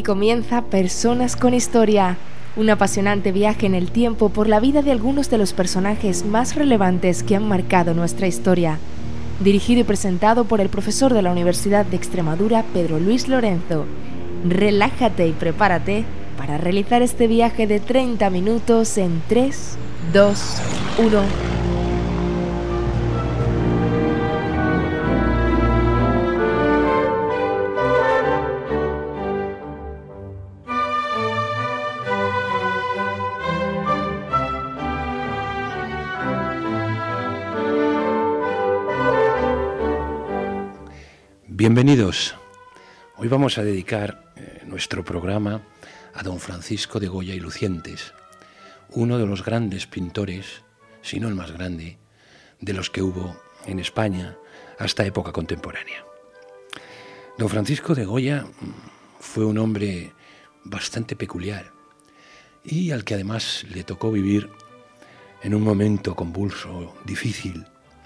Aquí comienza Personas con Historia, un apasionante viaje en el tiempo por la vida de algunos de los personajes más relevantes que han marcado nuestra historia. Dirigido y presentado por el profesor de la Universidad de Extremadura, Pedro Luis Lorenzo. Relájate y prepárate para realizar este viaje de 30 minutos en 3, 2, 1... Bienvenidos. Hoy vamos a dedicar nuestro programa a don Francisco de Goya y Lucientes, uno de los grandes pintores, si no el más grande, de los que hubo en España hasta época contemporánea. Don Francisco de Goya fue un hombre bastante peculiar y al que además le tocó vivir en un momento convulso, difícil,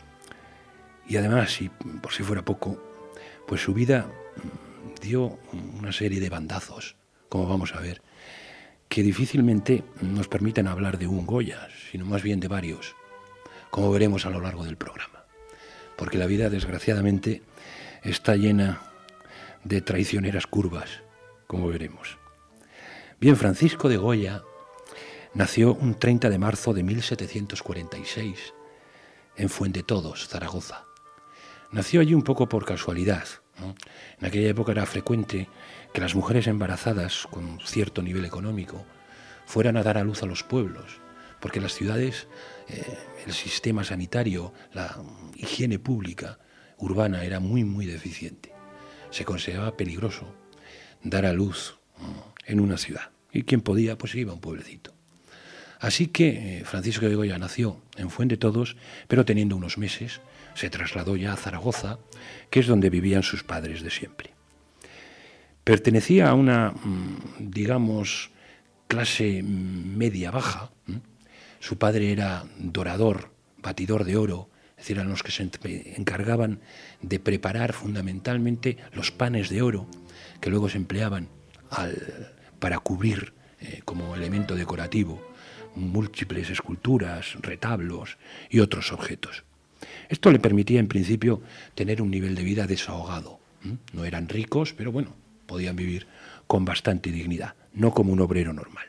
y además, y por si fuera poco, pues su vida dio una serie de bandazos, como vamos a ver, que difícilmente nos permiten hablar de un Goya, sino más bien de varios, como veremos a lo largo del programa. Porque la vida, desgraciadamente, está llena de traicioneras curvas, como veremos. Bien, Francisco de Goya nació un 30 de marzo de 1746 en Fuendetodos, Zaragoza. Nació allí un poco por casualidad, ¿no? En aquella época era frecuente que las mujeres embarazadas con cierto nivel económico fueran a dar a luz a los pueblos, porque en las ciudades el sistema sanitario, la higiene pública urbana era muy deficiente. Se consideraba peligroso dar a luz en una ciudad, y quien podía pues iba a un pueblecito. Así que Francisco de Goya nació en Fuendetodos, pero teniendo unos meses se trasladó ya a Zaragoza, que es donde vivían sus padres de siempre. Pertenecía a una, digamos, clase media-baja. Su padre era dorador, batidor de oro, es decir, eran los que se encargaban de preparar fundamentalmente los panes de oro, que luego se empleaban para cubrir como elemento decorativo múltiples esculturas, retablos y otros objetos. Esto le permitía, en principio, tener un nivel de vida desahogado. No eran ricos, pero bueno, podían vivir con bastante dignidad, no como un obrero normal.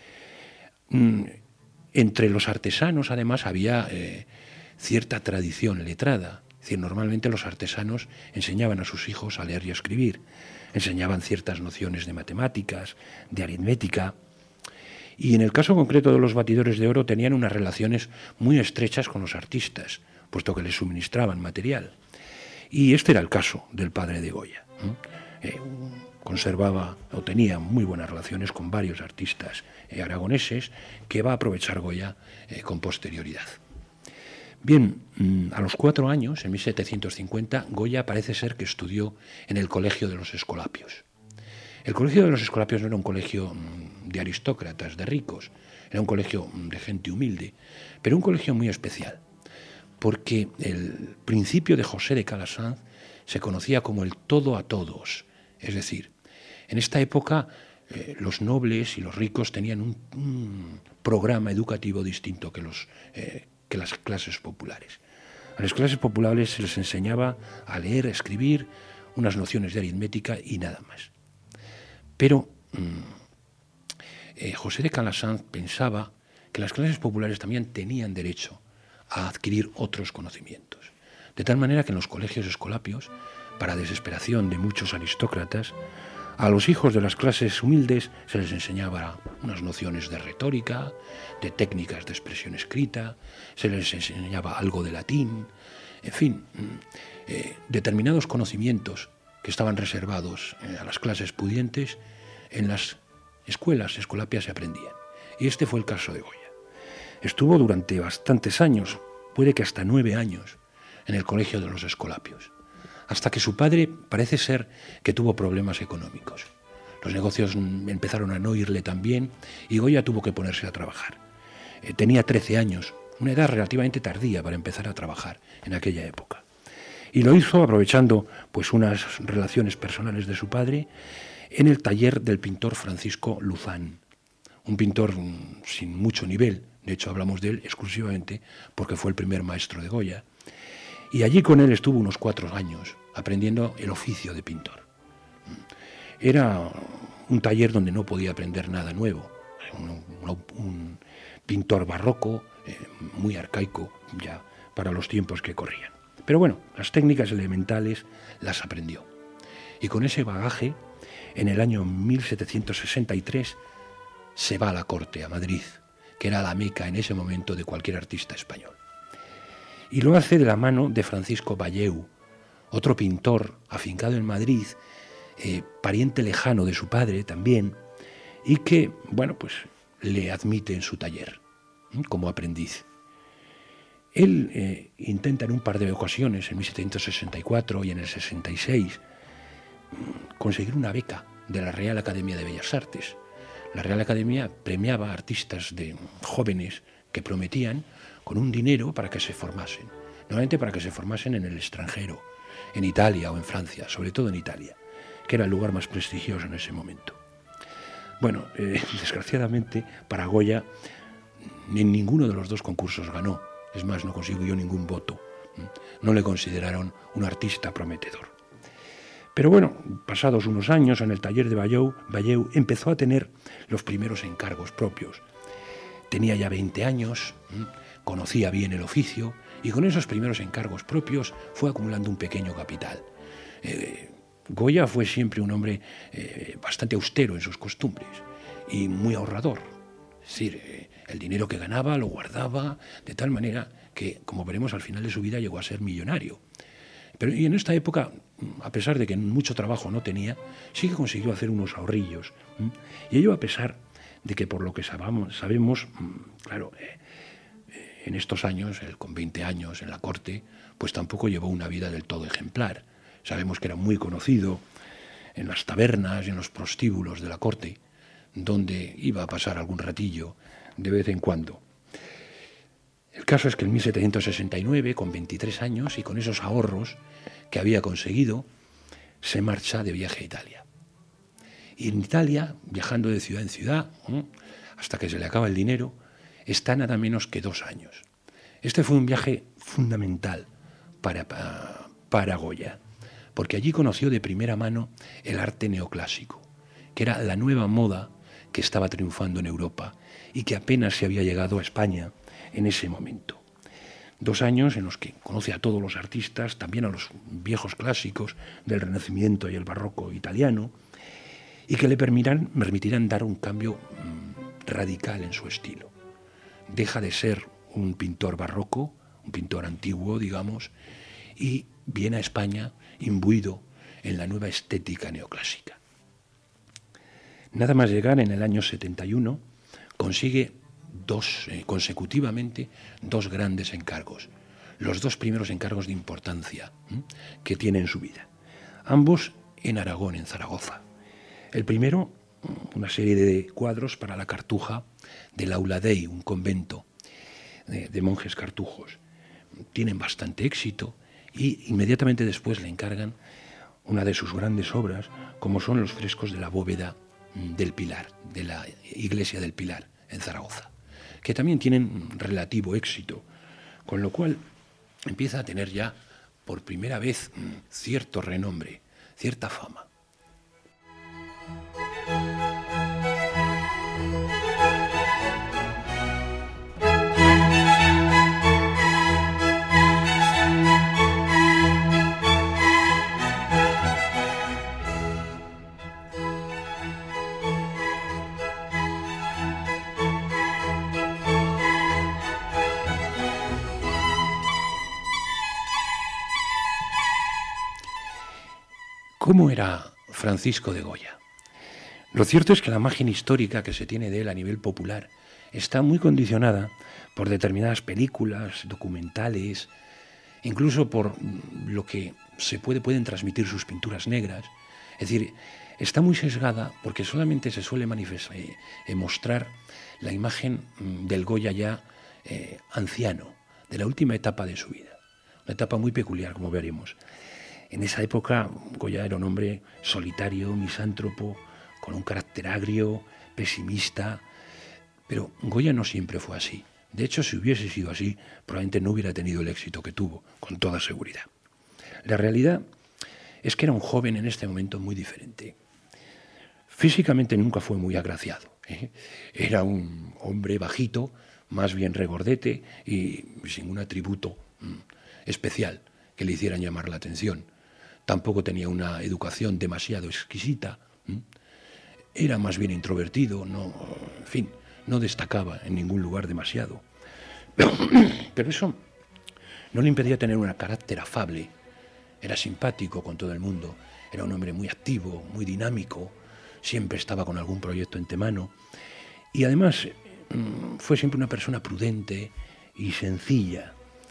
Entre los artesanos, además, había cierta tradición letrada. Es decir, normalmente los artesanos enseñaban a sus hijos a leer y a escribir, enseñaban ciertas nociones de matemáticas, de aritmética. Y en el caso concreto de los batidores de oro tenían unas relaciones muy estrechas con los artistas, puesto que les suministraban material. Y este era el caso del padre de Goya. Conservaba o tenía muy buenas relaciones con varios artistas aragoneses que va a aprovechar Goya con posterioridad. Bien, a los 4 años, en 1750, Goya parece ser que estudió en el Colegio de los Escolapios. El Colegio de los Escolapios no era un colegio de aristócratas, de ricos, era un colegio de gente humilde, pero un colegio muy especial, porque el principio de José de Calasanz se conocía como el todo a todos. Es decir, en esta época los nobles y los ricos tenían un programa educativo distinto que las clases populares. A las clases populares se les enseñaba a leer, a escribir, unas nociones de aritmética y nada más. Pero José de Calasanz pensaba que las clases populares también tenían derecho a adquirir otros conocimientos. De tal manera que en los colegios escolapios, para desesperación de muchos aristócratas, a los hijos de las clases humildes se les enseñaba unas nociones de retórica, de técnicas de expresión escrita, se les enseñaba algo de latín, en fin, determinados conocimientos que estaban reservados a las clases pudientes, en las escuelas escolapias se aprendían. Y este fue el caso de Goya. Estuvo durante bastantes años, puede que hasta 9 años, en el Colegio de los Escolapios, hasta que su padre parece ser que tuvo problemas económicos. Los negocios empezaron a no irle tan bien y Goya tuvo que ponerse a trabajar. Tenía 13 años, una edad relativamente tardía para empezar a trabajar en aquella época. Y lo hizo aprovechando pues unas relaciones personales de su padre en el taller del pintor Francisco Luzán, un pintor sin mucho nivel. De hecho, hablamos de él exclusivamente porque fue el primer maestro de Goya. Y allí con él estuvo unos 4 años aprendiendo el oficio de pintor. Era un taller donde no podía aprender nada nuevo. Un pintor barroco, muy arcaico ya para los tiempos que corrían. Pero bueno, las técnicas elementales las aprendió. Y con ese bagaje, en el año 1763, se va a la corte, a Madrid, que era la meca en ese momento de cualquier artista español. Y lo hace de la mano de Francisco Valleu, otro pintor afincado en Madrid, pariente lejano de su padre también, y que, bueno, pues le admite en su taller como aprendiz. Él intenta en un par de ocasiones, en 1764 y en el 66, conseguir una beca de la Real Academia de Bellas Artes. La Real Academia premiaba a artistas jóvenes que prometían con un dinero para que se formasen. Normalmente para que se formasen en el extranjero, en Italia o en Francia, sobre todo en Italia, que era el lugar más prestigioso en ese momento. Bueno, desgraciadamente para Goya en ninguno de los 2 concursos ganó. Es más, no consiguió ningún voto. No le consideraron un artista prometedor. Pero bueno, pasados unos años en el taller de Valleu empezó a tener los primeros encargos propios. Tenía ya 20 años, conocía bien el oficio y con esos primeros encargos propios fue acumulando un pequeño capital. Goya fue siempre un hombre bastante austero en sus costumbres y muy ahorrador. Es decir, el dinero que ganaba lo guardaba de tal manera que, como veremos al final de su vida, llegó a ser millonario. Y en esta época, a pesar de que mucho trabajo no tenía, sí que consiguió hacer unos ahorrillos. Y ello a pesar de que, por lo que sabemos, claro, en estos años, él con 20 años en la corte, pues tampoco llevó una vida del todo ejemplar. Sabemos que era muy conocido en las tabernas y en los prostíbulos de la corte, donde iba a pasar algún ratillo de vez en cuando. El caso es que en 1769, con 23 años y con esos ahorros que había conseguido, se marcha de viaje a Italia. Y en Italia, viajando de ciudad en ciudad, hasta que se le acaba el dinero, está nada menos que 2 años. Este fue un viaje fundamental para Goya, porque allí conoció de primera mano el arte neoclásico, que era la nueva moda que estaba triunfando en Europa y que apenas se había llegado a España en ese momento. 2 años en los que conoce a todos los artistas, también a los viejos clásicos del Renacimiento y el Barroco italiano, y que le permitirán dar un cambio radical en su estilo. Deja de ser un pintor barroco, un pintor antiguo, digamos, y viene a España imbuido en la nueva estética neoclásica. Nada más llegar en el año 71, consigue consecutivamente 2 grandes encargos, los 2 primeros encargos de importancia que tiene en su vida, ambos en Aragón, en Zaragoza. El primero, una serie de cuadros para la Cartuja del Aula Dei, un convento de monjes cartujos. Tienen bastante éxito y inmediatamente después le encargan una de sus grandes obras, como son los frescos de la bóveda del Pilar, de la iglesia del Pilar en Zaragoza, que también tienen relativo éxito, con lo cual empieza a tener ya por primera vez cierto renombre, cierta fama. ¿Cómo era Francisco de Goya? Lo cierto es que la imagen histórica que se tiene de él a nivel popular está muy condicionada por determinadas películas, documentales, incluso por lo que pueden transmitir sus pinturas negras. Es decir, está muy sesgada porque solamente se suele mostrar la imagen del Goya ya anciano, de la última etapa de su vida. Una etapa muy peculiar, como veremos. En esa época Goya era un hombre solitario, misántropo, con un carácter agrio, pesimista, pero Goya no siempre fue así. De hecho, si hubiese sido así, probablemente no hubiera tenido el éxito que tuvo, con toda seguridad. La realidad es que era un joven en este momento muy diferente. Físicamente nunca fue muy agraciado, ¿eh? Era un hombre bajito, más bien regordete y sin un atributo especial que le hicieran llamar la atención. Tampoco tenía una educación demasiado exquisita. Era más bien introvertido, no destacaba en ningún lugar demasiado. Pero eso no le impedía tener un carácter afable. Era simpático con todo el mundo, era un hombre muy activo, muy dinámico, siempre estaba con algún proyecto entre mano y además fue siempre una persona prudente y sencilla.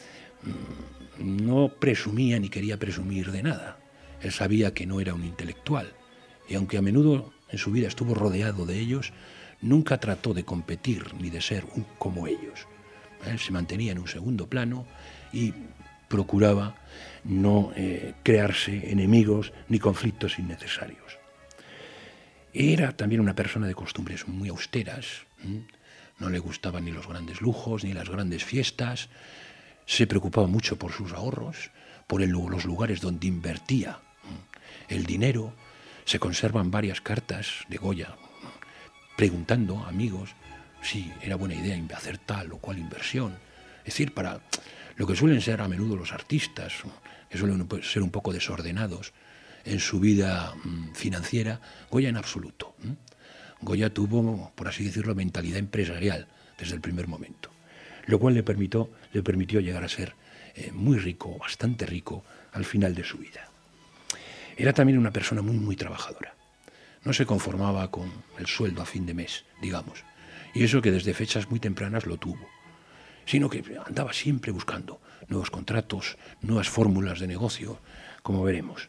No presumía ni quería presumir de nada. Él sabía que no era un intelectual y aunque a menudo en su vida estuvo rodeado de ellos, nunca trató de competir ni de ser como ellos. Él se mantenía en un segundo plano y procuraba no crearse enemigos ni conflictos innecesarios. Era también una persona de costumbres muy austeras. No le gustaban ni los grandes lujos ni las grandes fiestas. Se preocupaba mucho por sus ahorros, por los lugares donde invertía el dinero. Se conservan varias cartas de Goya preguntando a amigos si era buena idea hacer tal o cual inversión. Es decir, para lo que suelen ser a menudo los artistas, que suelen ser un poco desordenados en su vida financiera, Goya en absoluto. Goya tuvo, por así decirlo, mentalidad empresarial desde el primer momento, lo cual le permitió llegar a ser muy rico, bastante rico, al final de su vida. Era también una persona muy, muy trabajadora. No se conformaba con el sueldo a fin de mes, digamos, y eso que desde fechas muy tempranas lo tuvo, sino que andaba siempre buscando nuevos contratos, nuevas fórmulas de negocio, como veremos.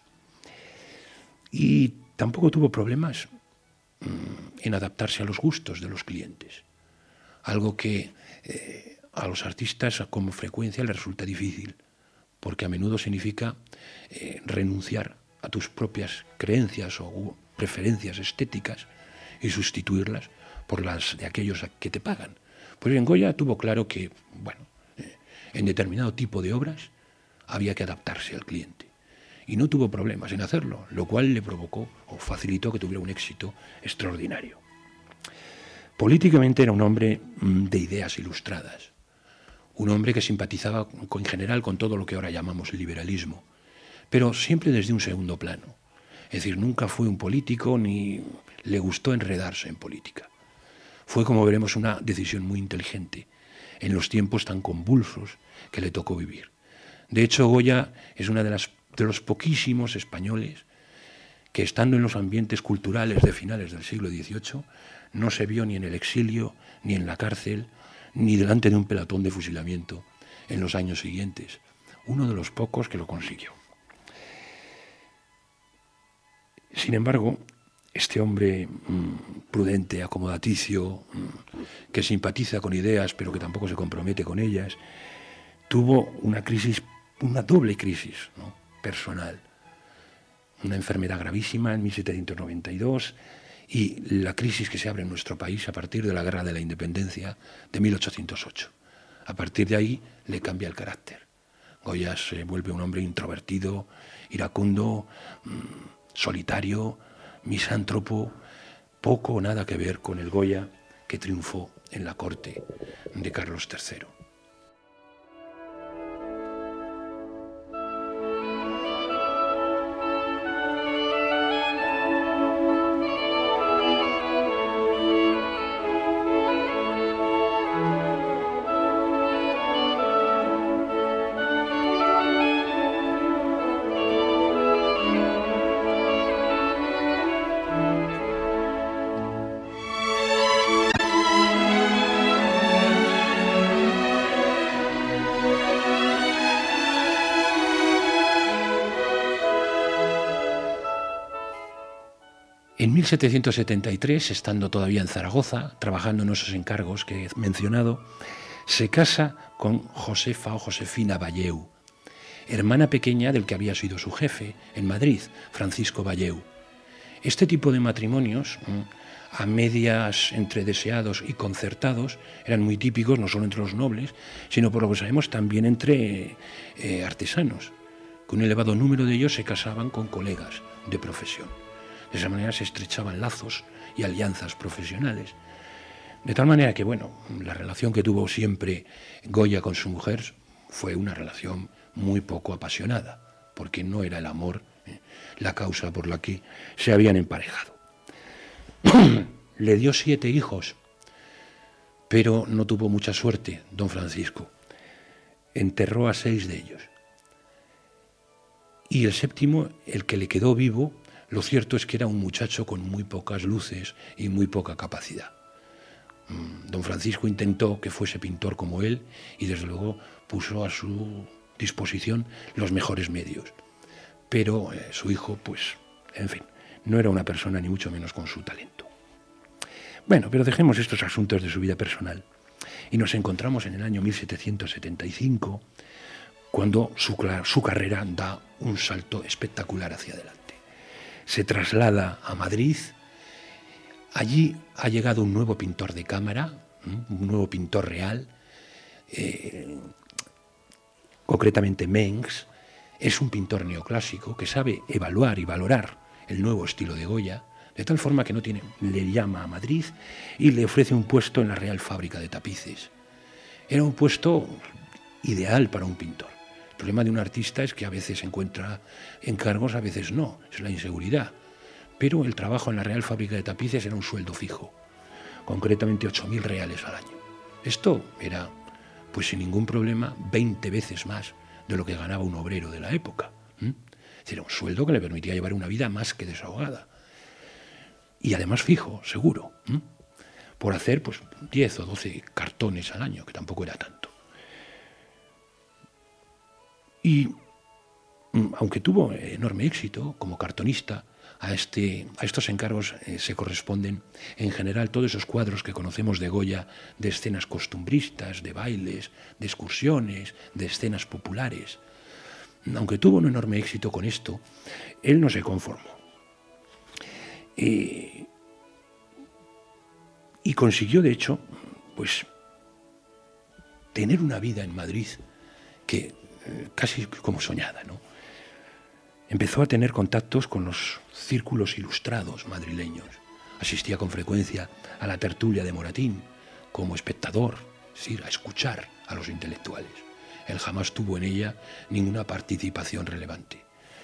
Y tampoco tuvo problemas en adaptarse a los gustos de los clientes, algo que a los artistas con frecuencia les resulta difícil, porque a menudo significa renunciar a tus propias creencias o preferencias estéticas y sustituirlas por las de aquellos que te pagan. Pues bien, Goya tuvo claro que, en determinado tipo de obras había que adaptarse al cliente. Y no tuvo problemas en hacerlo, lo cual le provocó o facilitó que tuviera un éxito extraordinario. Políticamente era un hombre de ideas ilustradas, un hombre que simpatizaba en general con todo lo que ahora llamamos liberalismo, pero siempre desde un segundo plano. Es decir, nunca fue un político ni le gustó enredarse en política. Fue, como veremos, una decisión muy inteligente en los tiempos tan convulsos que le tocó vivir. De hecho, Goya es una de los poquísimos españoles que, estando en los ambientes culturales de finales del siglo XVIII, no se vio ni en el exilio, ni en la cárcel, ni delante de un pelotón de fusilamiento en los años siguientes. Uno de los pocos que lo consiguió. Sin embargo, este hombre prudente, acomodaticio, que simpatiza con ideas pero que tampoco se compromete con ellas, tuvo una doble crisis, ¿no?, personal. Una enfermedad gravísima en 1792 y la crisis que se abre en nuestro país a partir de la Guerra de la Independencia de 1808. A partir de ahí le cambia el carácter. Goya se vuelve un hombre introvertido, iracundo, solitario, misántropo, poco o nada que ver con el Goya que triunfó en la corte de Carlos III. En 1773, estando todavía en Zaragoza, trabajando en esos encargos que he mencionado, se casa con Josefa o Josefina Valleu. hermana pequeña del que había sido su jefe en Madrid, Francisco Valleu. Este tipo de matrimonios, a medias entre deseados y concertados, eran muy típicos no solo entre los nobles, sino por lo que sabemos también entre artesanos, que un elevado número de ellos se casaban con colegas de profesión. De esa manera se estrechaban lazos y alianzas profesionales. De tal manera que, bueno, la relación que tuvo siempre Goya con su mujer fue una relación muy poco apasionada, porque no era el amor la causa por la que se habían emparejado. Le dio 7 hijos, pero no tuvo mucha suerte don Francisco. Enterró a 6 de ellos. Y el 7º, el que le quedó vivo, lo cierto es que era un muchacho con muy pocas luces y muy poca capacidad. Don Francisco intentó que fuese pintor como él y desde luego puso a su disposición los mejores medios. Pero su hijo, pues, en fin, no era una persona ni mucho menos con su talento. Bueno, pero dejemos estos asuntos de su vida personal y nos encontramos en el año 1775, cuando su carrera da un salto espectacular hacia adelante. Se traslada a Madrid. Allí ha llegado un nuevo pintor de cámara, un nuevo pintor real, concretamente Mengs. Es un pintor neoclásico que sabe evaluar y valorar el nuevo estilo de Goya, de tal forma que le llama a Madrid y le ofrece un puesto en la Real Fábrica de Tapices. Era un puesto ideal para un pintor. El problema de un artista es que a veces encuentra encargos, a veces no, es la inseguridad. Pero el trabajo en la Real Fábrica de Tapices era un sueldo fijo, concretamente 8.000 reales al año. Esto era, pues sin ningún problema, 20 veces más de lo que ganaba un obrero de la época. Era un sueldo que le permitía llevar una vida más que desahogada. Y además fijo, seguro, por hacer pues 10 o 12 cartones al año, que tampoco era tanto. Y aunque tuvo enorme éxito como cartonista, a estos encargos se corresponden en general todos esos cuadros que conocemos de Goya, de escenas costumbristas, de bailes, de excursiones, de escenas populares. Aunque tuvo un enorme éxito con esto, él no se conformó. Y consiguió, de hecho, pues tener una vida en Madrid que casi como soñada, ¿no? Empezó a tener contactos con los círculos ilustrados madrileños. Asistía con frecuencia a la tertulia de Moratín como espectador, es decir, a escuchar a los intelectuales. Él jamás tuvo en ella ninguna participación relevante.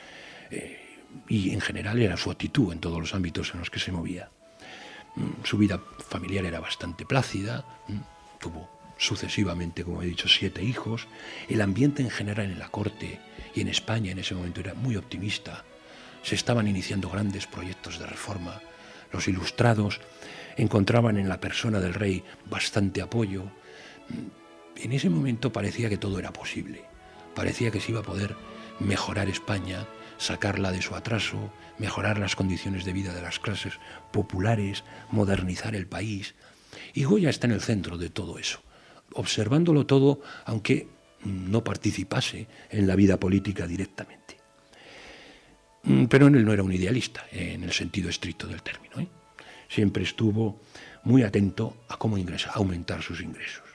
Y en general era su actitud en todos los ámbitos en los que se movía. Su vida familiar era bastante plácida, tuvo sucesivamente, como he dicho, 7 hijos. El ambiente en general en la corte y en España en ese momento era muy optimista. Se estaban iniciando grandes proyectos de reforma. Los ilustrados encontraban en la persona del rey bastante apoyo. En ese momento parecía que todo era posible. Parecía que se iba a poder mejorar España, sacarla de su atraso, mejorar las condiciones de vida de las clases populares, modernizar el país. Y Goya está en el centro de todo eso, observándolo todo, aunque no participase en la vida política directamente. Pero él no era un idealista, en el sentido estricto del término. Siempre estuvo muy atento a cómo aumentar sus ingresos.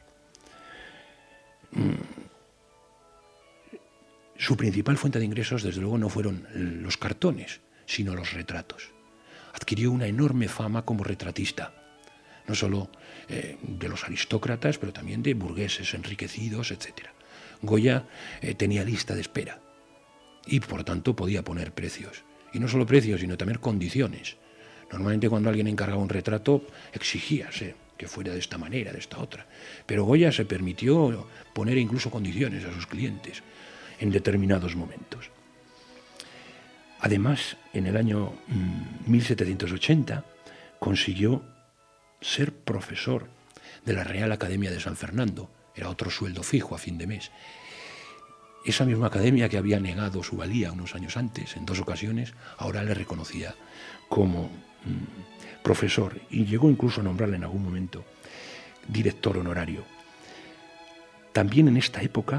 Su principal fuente de ingresos, desde luego, no fueron los cartones, sino los retratos. Adquirió una enorme fama como retratista, no solo de los aristócratas, pero también de burgueses enriquecidos, etc. Goya tenía lista de espera y, por tanto, podía poner precios. Y no solo precios, sino también condiciones. Normalmente, cuando alguien encargaba un retrato, exigíase que fuera de esta manera, de esta otra. Pero Goya se permitió poner incluso condiciones a sus clientes en determinados momentos. Además, en el año 1780 consiguió ser profesor de la Real Academia de San Fernando. Era otro sueldo fijo a fin de mes. Esa misma academia que había negado su valía unos años antes, en 2 ocasiones, ahora le reconocía como profesor y llegó incluso a nombrarle en algún momento director honorario. También en esta época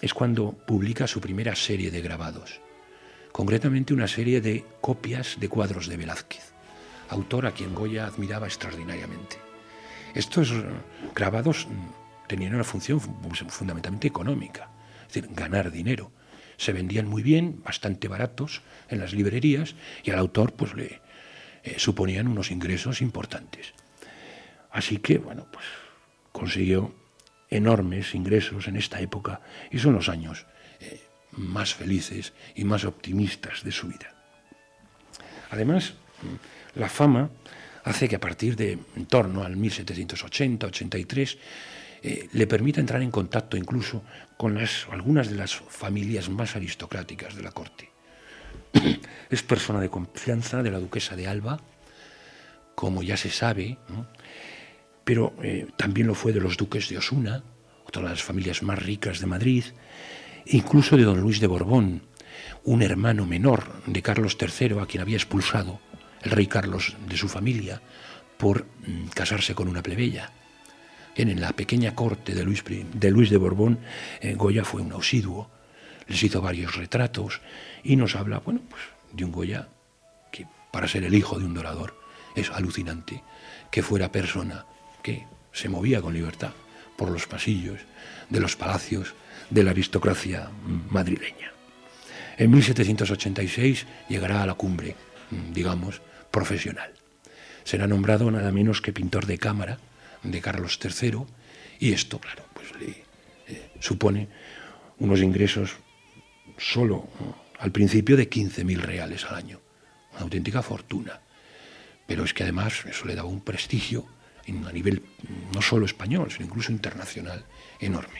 es cuando publica su primera serie de grabados, concretamente una serie de copias de cuadros de Velázquez, autor a quien Goya admiraba extraordinariamente. Estos grabados tenían una función fundamentalmente económica, es decir, ganar dinero. Se vendían muy bien, bastante baratos en las librerías, y al autor pues le suponían unos ingresos importantes. Así que, bueno, pues consiguió enormes ingresos en esta época, y son los años más felices y más optimistas de su vida. Además, la fama hace que a partir de en torno al 1780-83 le permita entrar en contacto incluso con algunas de las familias más aristocráticas de la corte. Es persona de confianza de la duquesa de Alba, como ya se sabe, ¿no? Pero también lo fue de los duques de Osuna, otra de las familias más ricas de Madrid, e incluso de don Luis de Borbón, un hermano menor de Carlos III, a quien había expulsado el rey Carlos de su familia por casarse con una plebeya. En la pequeña corte de Luis de Borbón, Goya fue un asiduo, les hizo varios retratos y nos habla, bueno, pues, de un Goya que, para ser el hijo de un dorador, es alucinante que fuera persona que se movía con libertad por los pasillos de los palacios de la aristocracia madrileña. En 1786 llegará a la cumbre, digamos, profesional. Será nombrado nada menos que pintor de cámara de Carlos III, y esto, claro, pues le supone unos ingresos solo al principio de 15.000 reales al año, una auténtica fortuna. Pero es que además eso le daba un prestigio a nivel no solo español, sino incluso internacional enorme.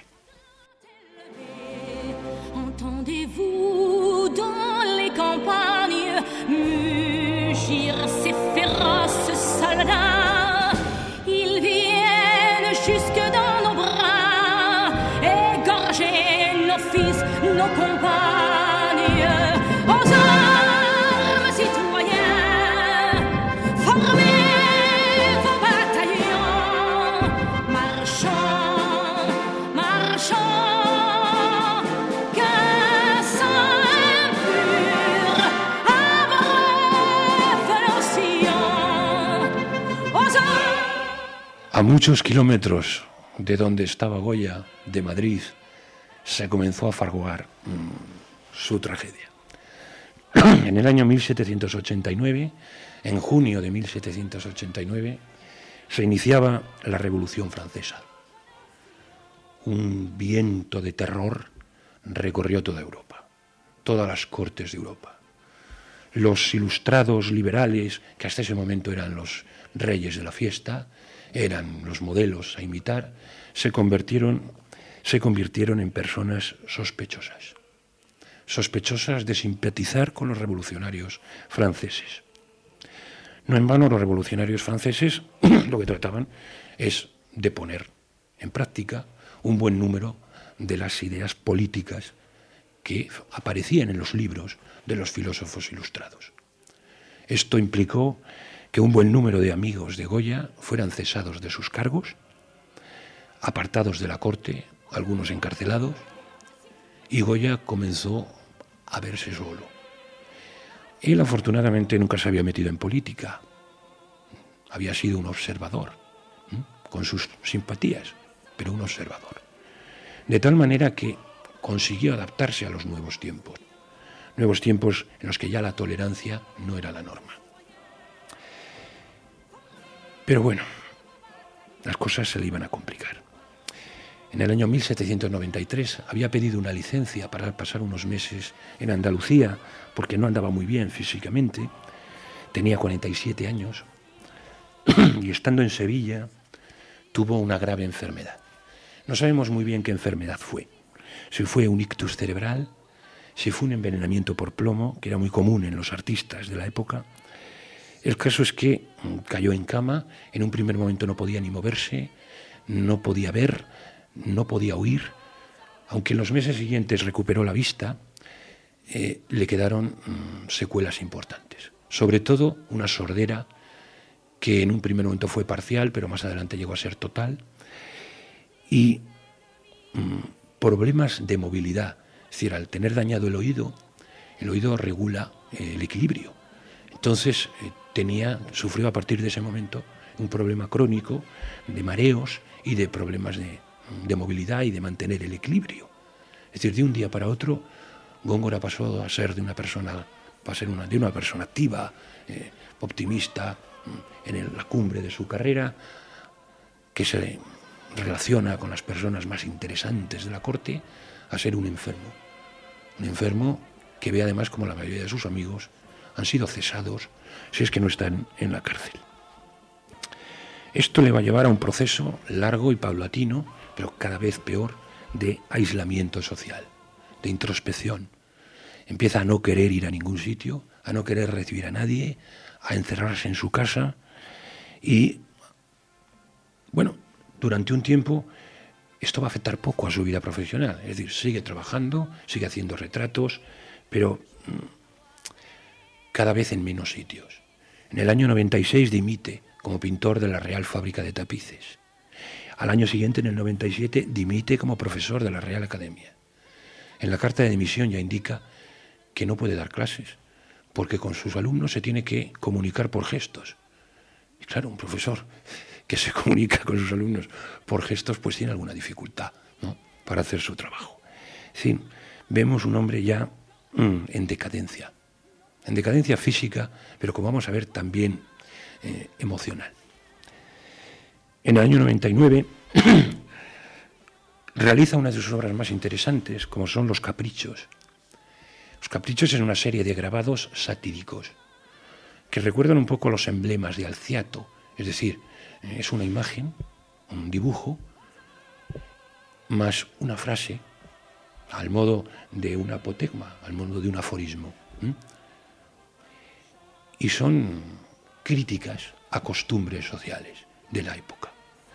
Entendez-vous dans les campagnes mugir ces féroces soldats? Ils viennent jusque dans nos bras, égorger nos fils, nos compagnes. Aux armes, citoyens, formez vos bataillons, marchons, marchons, qu'un sang impur abreuve nos sillons. Aux armes. A muchos kilómetros de donde estaba Goya, de Madrid, se comenzó a fraguar su tragedia. En el año 1789, en junio de 1789, se iniciaba la Revolución Francesa. Un viento de terror recorrió toda Europa, todas las cortes de Europa. Los ilustrados liberales, que hasta ese momento eran los reyes de la fiesta, eran los modelos a imitar, se convirtieron en personas sospechosas de simpatizar con los revolucionarios franceses. No en vano los revolucionarios franceses lo que trataban es de poner en práctica un buen número de las ideas políticas que aparecían en los libros de los filósofos ilustrados. Esto implicó que un buen número de amigos de Goya fueran cesados de sus cargos, apartados de la corte, algunos encarcelados, y Goya comenzó a verse solo. Él afortunadamente nunca se había metido en política, había sido un observador, con sus simpatías, pero un observador. De tal manera que consiguió adaptarse a los nuevos tiempos en los que ya la tolerancia no era la norma. Pero bueno, las cosas se le iban a complicar. En el año 1793 había pedido una licencia para pasar unos meses en Andalucía porque no andaba muy bien físicamente, tenía 47 años y estando en Sevilla tuvo una grave enfermedad. No sabemos muy bien qué enfermedad fue, si fue un ictus cerebral, si fue un envenenamiento por plomo, que era muy común en los artistas de la época. El caso es que cayó en cama, en un primer momento no podía ni moverse, no podía ver, no podía oír, aunque en los meses siguientes recuperó la vista, le quedaron secuelas importantes. Sobre todo una sordera que en un primer momento fue parcial, pero más adelante llegó a ser total. Y problemas de movilidad. Es decir, al tener dañado el oído regula el equilibrio. Entonces sufrió a partir de ese momento un problema crónico de mareos y de problemas de movilidad y de mantener el equilibrio. Es decir, de un día para otro, Góngora pasó a ser de una persona activa, optimista, en la cumbre de su carrera, que se relaciona con las personas más interesantes de la corte, a ser un enfermo que ve además como la mayoría de sus amigos han sido cesados, si es que no están en la cárcel. Esto le va a llevar a un proceso largo y paulatino, pero cada vez peor, de aislamiento social, de introspección. Empieza a no querer ir a ningún sitio, a no querer recibir a nadie, a encerrarse en su casa y, bueno, durante un tiempo esto va a afectar poco a su vida profesional. Es decir, sigue trabajando, sigue haciendo retratos, pero cada vez en menos sitios. En el año 96 dimite como pintor de la Real Fábrica de Tapices. Al año siguiente, en el 97, dimite como profesor de la Real Academia. En la carta de dimisión ya indica que no puede dar clases, porque con sus alumnos se tiene que comunicar por gestos. Y claro, un profesor que se comunica con sus alumnos por gestos, pues tiene alguna dificultad, ¿no?, para hacer su trabajo. Sí, vemos un hombre ya en decadencia física, pero como vamos a ver también emocional. En el año 99 realiza una de sus obras más interesantes, como son Los Caprichos. Los Caprichos es una serie de grabados satíricos que recuerdan un poco los emblemas de Alciato, es decir, es una imagen, un dibujo, más una frase al modo de un apotegma, al modo de un aforismo. Y son críticas a costumbres sociales de la época.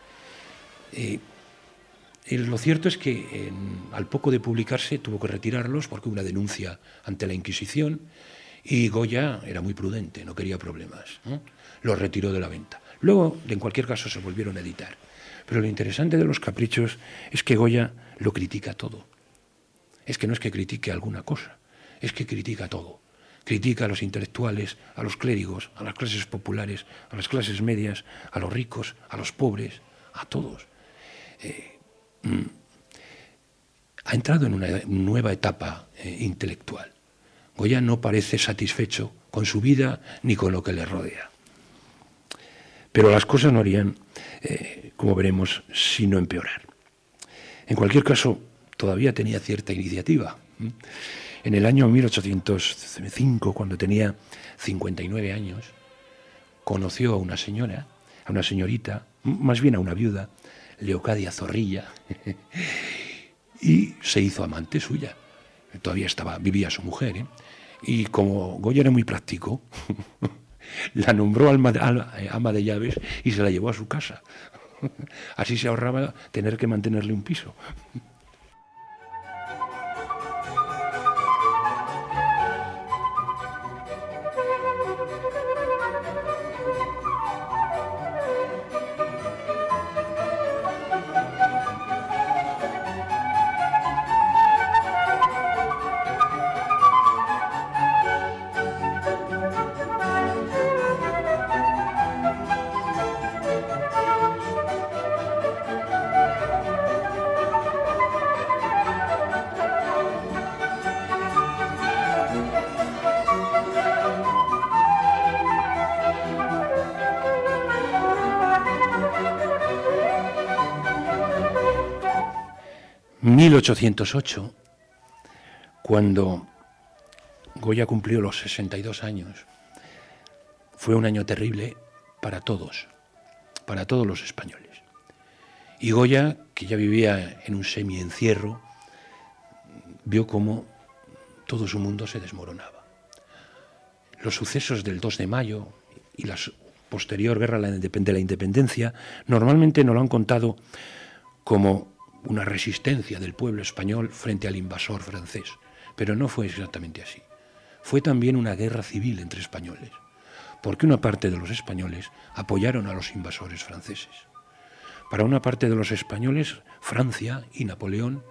Lo cierto es que al poco de publicarse tuvo que retirarlos porque hubo una denuncia ante la Inquisición y Goya era muy prudente, no quería problemas, ¿no? Los retiró de la venta. Luego, en cualquier caso, se volvieron a editar. Pero lo interesante de Los Caprichos es que Goya lo critica todo. Es que no es que critique alguna cosa, es que critica todo. Critica a los intelectuales, a los clérigos, a las clases populares, a las clases medias, a los ricos, a los pobres, a todos. Ha entrado en una nueva etapa intelectual. Goya no parece satisfecho con su vida ni con lo que le rodea. Pero las cosas no harían, como veremos, sino empeorar. En cualquier caso, todavía tenía cierta iniciativa. En el año 1805, cuando tenía 59 años, conoció a una señorita, más bien a una viuda, Leocadia Zorrilla, y se hizo amante suya. Todavía vivía su mujer, y como Goya era muy práctico, la nombró ama de llaves y se la llevó a su casa. Así se ahorraba tener que mantenerle un piso. En 1808, cuando Goya cumplió los 62 años, fue un año terrible para todos los españoles. Y Goya, que ya vivía en un semi-encierro, vio cómo todo su mundo se desmoronaba. Los sucesos del 2 de mayo y la posterior guerra de la independencia normalmente nos lo han contado como una resistencia del pueblo español frente al invasor francés, pero no fue exactamente así. Fue también una guerra civil entre españoles, porque una parte de los españoles apoyaron a los invasores franceses. Para una parte de los españoles, Francia y Napoleón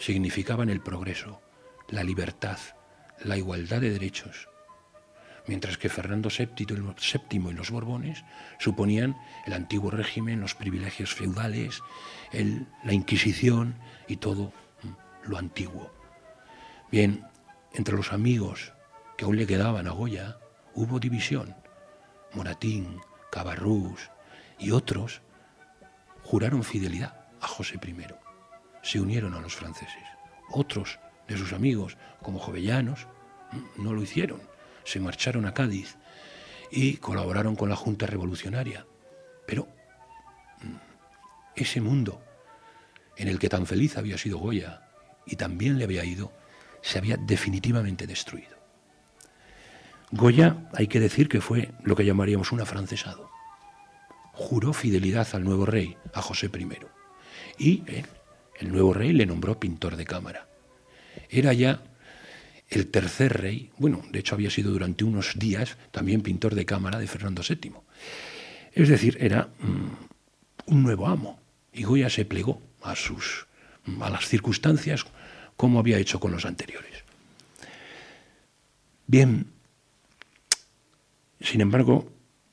significaban el progreso, la libertad, la igualdad de derechos, mientras que Fernando VII y los Borbones suponían el antiguo régimen, los privilegios feudales, la Inquisición y todo lo antiguo. Bien, entre los amigos que aún le quedaban a Goya hubo división. Moratín, Cabarrús y otros juraron fidelidad a José I, se unieron a los franceses. Otros de sus amigos, como Jovellanos, no lo hicieron, se marcharon a Cádiz y colaboraron con la Junta Revolucionaria. Pero ese mundo en el que tan feliz había sido Goya y también le había ido, se había definitivamente destruido. Goya, hay que decir que fue lo que llamaríamos un afrancesado. Juró fidelidad al nuevo rey, a José I, y el nuevo rey le nombró pintor de cámara. Era ya el tercer rey, bueno, de hecho había sido durante unos días también pintor de cámara de Fernando VII. Es decir, era un nuevo amo, y Goya se plegó a las circunstancias como había hecho con los anteriores. Bien, sin embargo,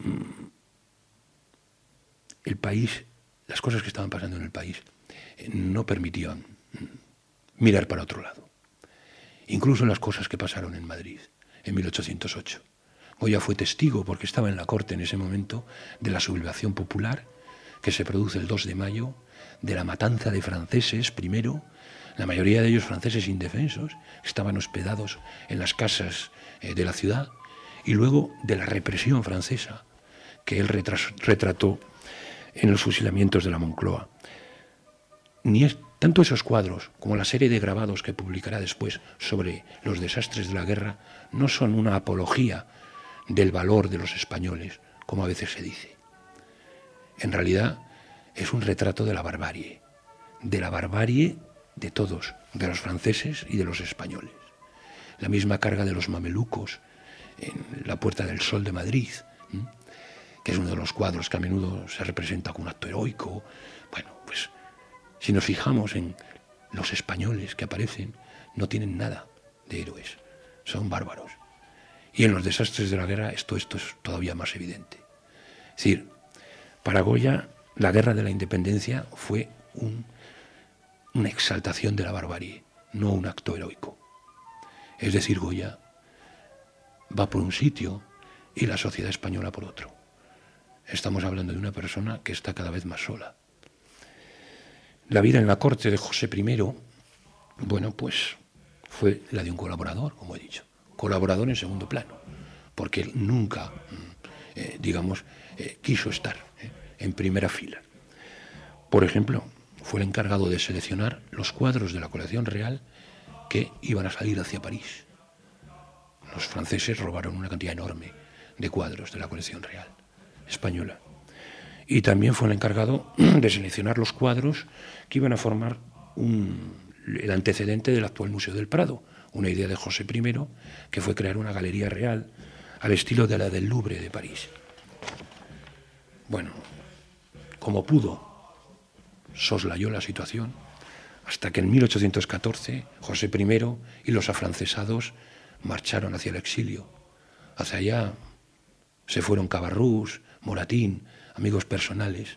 el país, las cosas que estaban pasando en el país, no permitían mirar para otro lado. Incluso las cosas que pasaron en Madrid en 1808. Goya fue testigo, porque estaba en la corte en ese momento, de la sublevación popular que se produce el 2 de mayo, de la matanza de franceses primero, la mayoría de ellos franceses indefensos, estaban hospedados en las casas de la ciudad, y luego de la represión francesa que él retrató en los fusilamientos de la Moncloa. Tanto esos cuadros como la serie de grabados que publicará después sobre los desastres de la guerra no son una apología del valor de los españoles, como a veces se dice. En realidad es un retrato de la barbarie de todos, de los franceses y de los españoles. La misma carga de los mamelucos en la Puerta del Sol de Madrid, que es uno de los cuadros que a menudo se representa como un acto heroico. Bueno, pues si nos fijamos en los españoles que aparecen, no tienen nada de héroes, son bárbaros. Y en los desastres de la guerra esto es todavía más evidente. Es decir, para Goya la guerra de la independencia fue una exaltación de la barbarie, no un acto heroico. Es decir, Goya va por un sitio y la sociedad española por otro. Estamos hablando de una persona que está cada vez más sola. La vida en la corte de José I, bueno, pues fue la de un colaborador, como he dicho. Colaborador en segundo plano, porque él nunca, quiso estar en primera fila. Por ejemplo, fue el encargado de seleccionar los cuadros de la colección real que iban a salir hacia París. Los franceses robaron una cantidad enorme de cuadros de la colección real española. Y también fue el encargado de seleccionar los cuadros que iban a formar el antecedente del actual Museo del Prado, una idea de José I, que fue crear una galería real al estilo de la del Louvre de París. Bueno, como pudo, soslayó la situación, hasta que en 1814 José I y los afrancesados marcharon hacia el exilio. Hacia allá se fueron Cabarrús, Moratín, amigos personales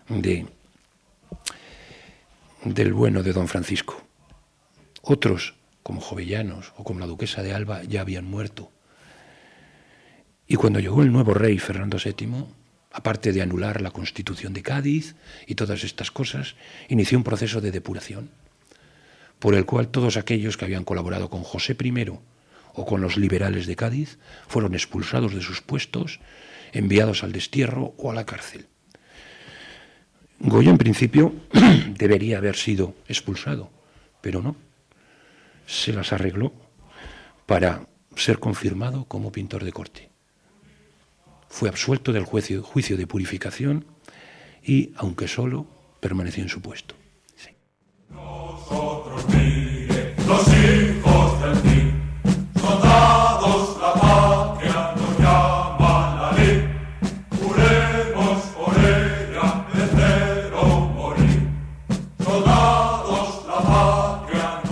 del bueno de don Francisco. Otros, como Jovellanos o como la duquesa de Alba, ya habían muerto. Y cuando llegó el nuevo rey Fernando VII, aparte de anular la Constitución de Cádiz y todas estas cosas, inició un proceso de depuración, por el cual todos aquellos que habían colaborado con José I o con los liberales de Cádiz fueron expulsados de sus puestos, enviados al destierro o a la cárcel. Goya, en principio, debería haber sido expulsado, pero no. Se las arregló para ser confirmado como pintor de corte. Fue absuelto del juicio de purificación y, aunque solo, permaneció en su puesto. Sí. Nosotros, mire, los hijos del Cid, soldados, la patria nos llama la ley. Juremos por ella de cero morir. Soldados, la patria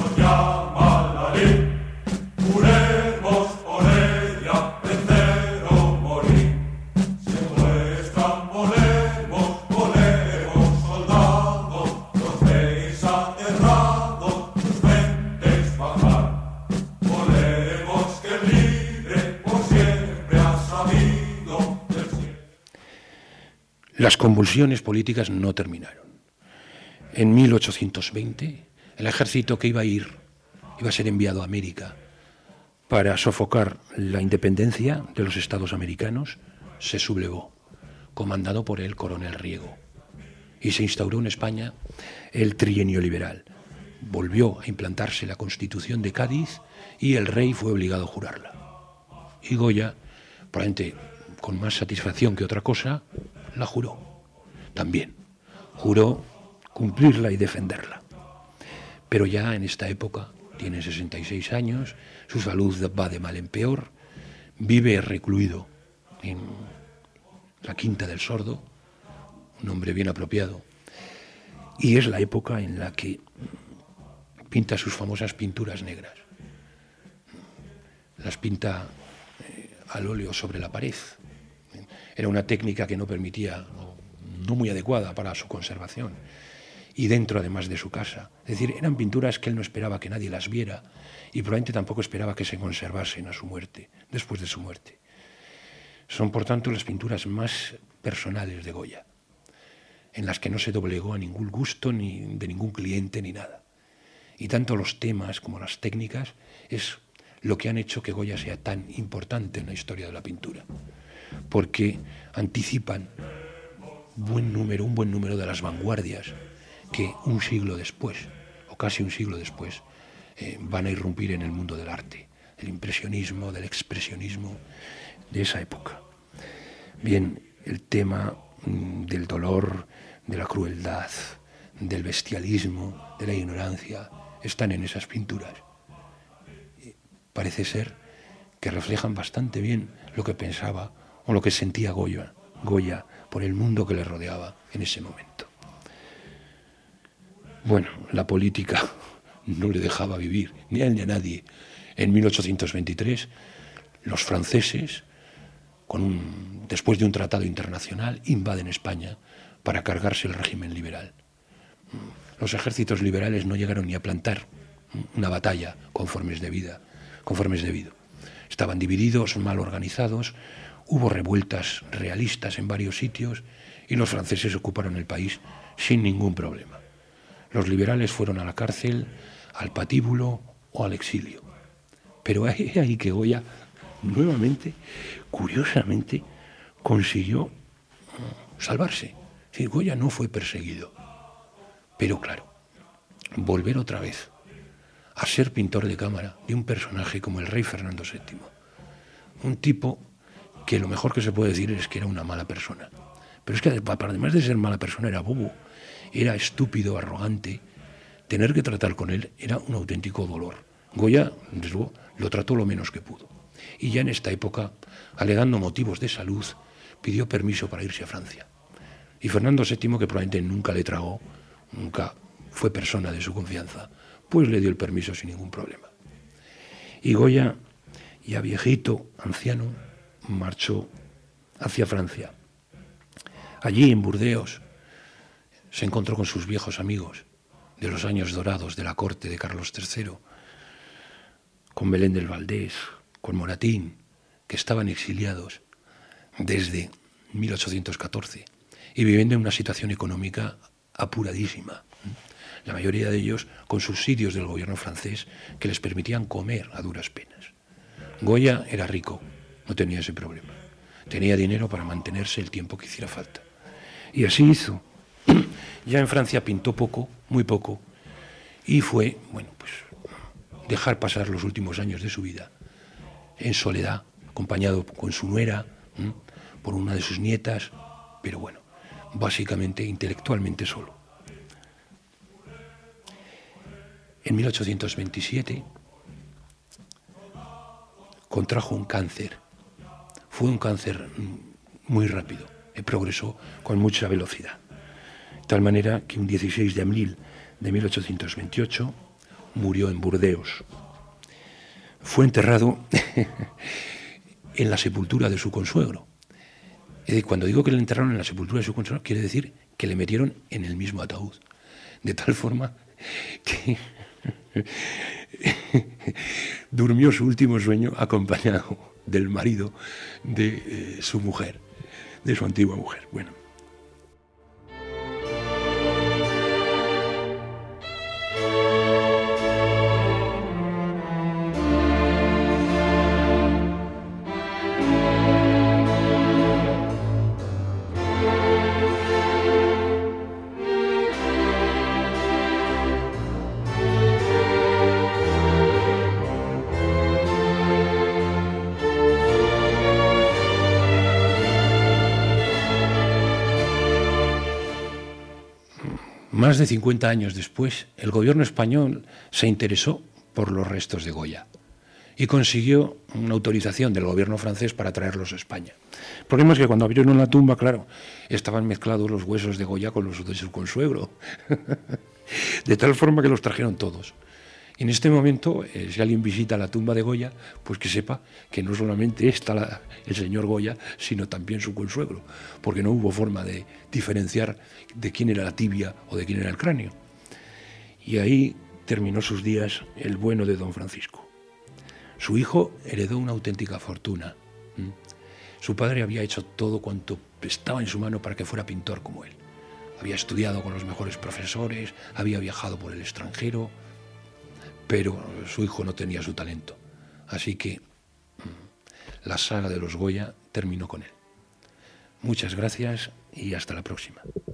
Las convulsiones políticas no terminaron. En 1820, el ejército que iba a ser enviado a América para sofocar la independencia de los Estados americanos, se sublevó, comandado por el coronel Riego, y se instauró en España el trienio liberal. Volvió a implantarse la Constitución de Cádiz y el rey fue obligado a jurarla. Y Goya, probablemente con más satisfacción que otra cosa, la juró. También juró cumplirla y defenderla. Pero ya en esta época, tiene 66 años, su salud va de mal en peor, vive recluido en la Quinta del Sordo, un hombre bien apropiado, y es la época en la que pinta sus famosas pinturas negras. Las pinta al óleo sobre la pared. Era una técnica que no permitía, no muy adecuada para su conservación. Y dentro, además, de su casa. Es decir, eran pinturas que él no esperaba que nadie las viera y probablemente tampoco esperaba que se conservasen a su muerte, después de su muerte. Son, por tanto, las pinturas más personales de Goya, en las que no se doblegó a ningún gusto ni de ningún cliente ni nada. Y tanto los temas como las técnicas es lo que han hecho que Goya sea tan importante en la historia de la pintura, porque anticipan un buen número de las vanguardias que un siglo después, o casi un siglo después, van a irrumpir en el mundo del arte, del impresionismo, del expresionismo de esa época. Bien, el tema del dolor, de la crueldad, del bestialismo, de la ignorancia, están en esas pinturas. Parece ser que reflejan bastante bien lo que pensaba o lo que sentía Goya por el mundo que le rodeaba en ese momento. Bueno, la política no le dejaba vivir, ni a él ni a nadie. En 1823, los franceses, después de un tratado internacional, invaden España para cargarse el régimen liberal. Los ejércitos liberales no llegaron ni a plantar una batalla conformes debido. Estaban divididos, mal organizados, hubo revueltas realistas en varios sitios y los franceses ocuparon el país sin ningún problema. Los liberales fueron a la cárcel, al patíbulo o al exilio. Pero es ahí que Goya, nuevamente, curiosamente, consiguió salvarse. Sí, Goya no fue perseguido. Pero claro, volver otra vez a ser pintor de cámara de un personaje como el rey Fernando VII. Un tipo que lo mejor que se puede decir es que era una mala persona. Pero es que además de ser mala persona era bobo, era estúpido, arrogante. Tener que tratar con él era un auténtico dolor. Goya, desde luego, lo trató lo menos que pudo. Y ya en esta época, alegando motivos de salud, pidió permiso para irse a Francia. Y Fernando VII, que probablemente nunca le tragó, nunca fue persona de su confianza, pues le dio el permiso sin ningún problema. Y Goya, ya viejito, anciano, marchó hacia Francia. Allí, en Burdeos, se encontró con sus viejos amigos de los años dorados de la corte de Carlos III, con Belén del Valdés, con Moratín, que estaban exiliados desde 1814 y viviendo en una situación económica apuradísima. La mayoría de ellos con subsidios del gobierno francés que les permitían comer a duras penas. Goya era rico, no tenía ese problema. Tenía dinero para mantenerse el tiempo que hiciera falta. Y así hizo. Ya en Francia pintó poco, muy poco, y fue, dejar pasar los últimos años de su vida en soledad, acompañado con su nuera, por una de sus nietas, pero básicamente intelectualmente solo. En 1827 contrajo un cáncer. Fue un cáncer muy rápido, progresó con mucha velocidad. De tal manera que un 16 de abril de 1828 murió en Burdeos. Fue enterrado en la sepultura de su consuegro. Cuando digo que le enterraron en la sepultura de su consuegro, quiere decir que le metieron en el mismo ataúd. De tal forma que durmió su último sueño acompañado del marido de su mujer, de su antigua mujer. Bueno, Más de 50 años después, el gobierno español se interesó por los restos de Goya y consiguió una autorización del gobierno francés para traerlos a España. El problema es que cuando abrieron la tumba, claro, estaban mezclados los huesos de Goya con los de su consuegro, de tal forma que los trajeron todos. Y en este momento, si alguien visita la tumba de Goya, pues que sepa que no solamente está el señor Goya, sino también su consuegro, porque no hubo forma de diferenciar de quién era la tibia o de quién era el cráneo. Y ahí terminó sus días el bueno de don Francisco. Su hijo heredó una auténtica fortuna. Su padre había hecho todo cuanto estaba en su mano para que fuera pintor como él. Había estudiado con los mejores profesores, había viajado por el extranjero, pero su hijo no tenía su talento. Así que la saga de los Goya terminó con él. Muchas gracias y hasta la próxima.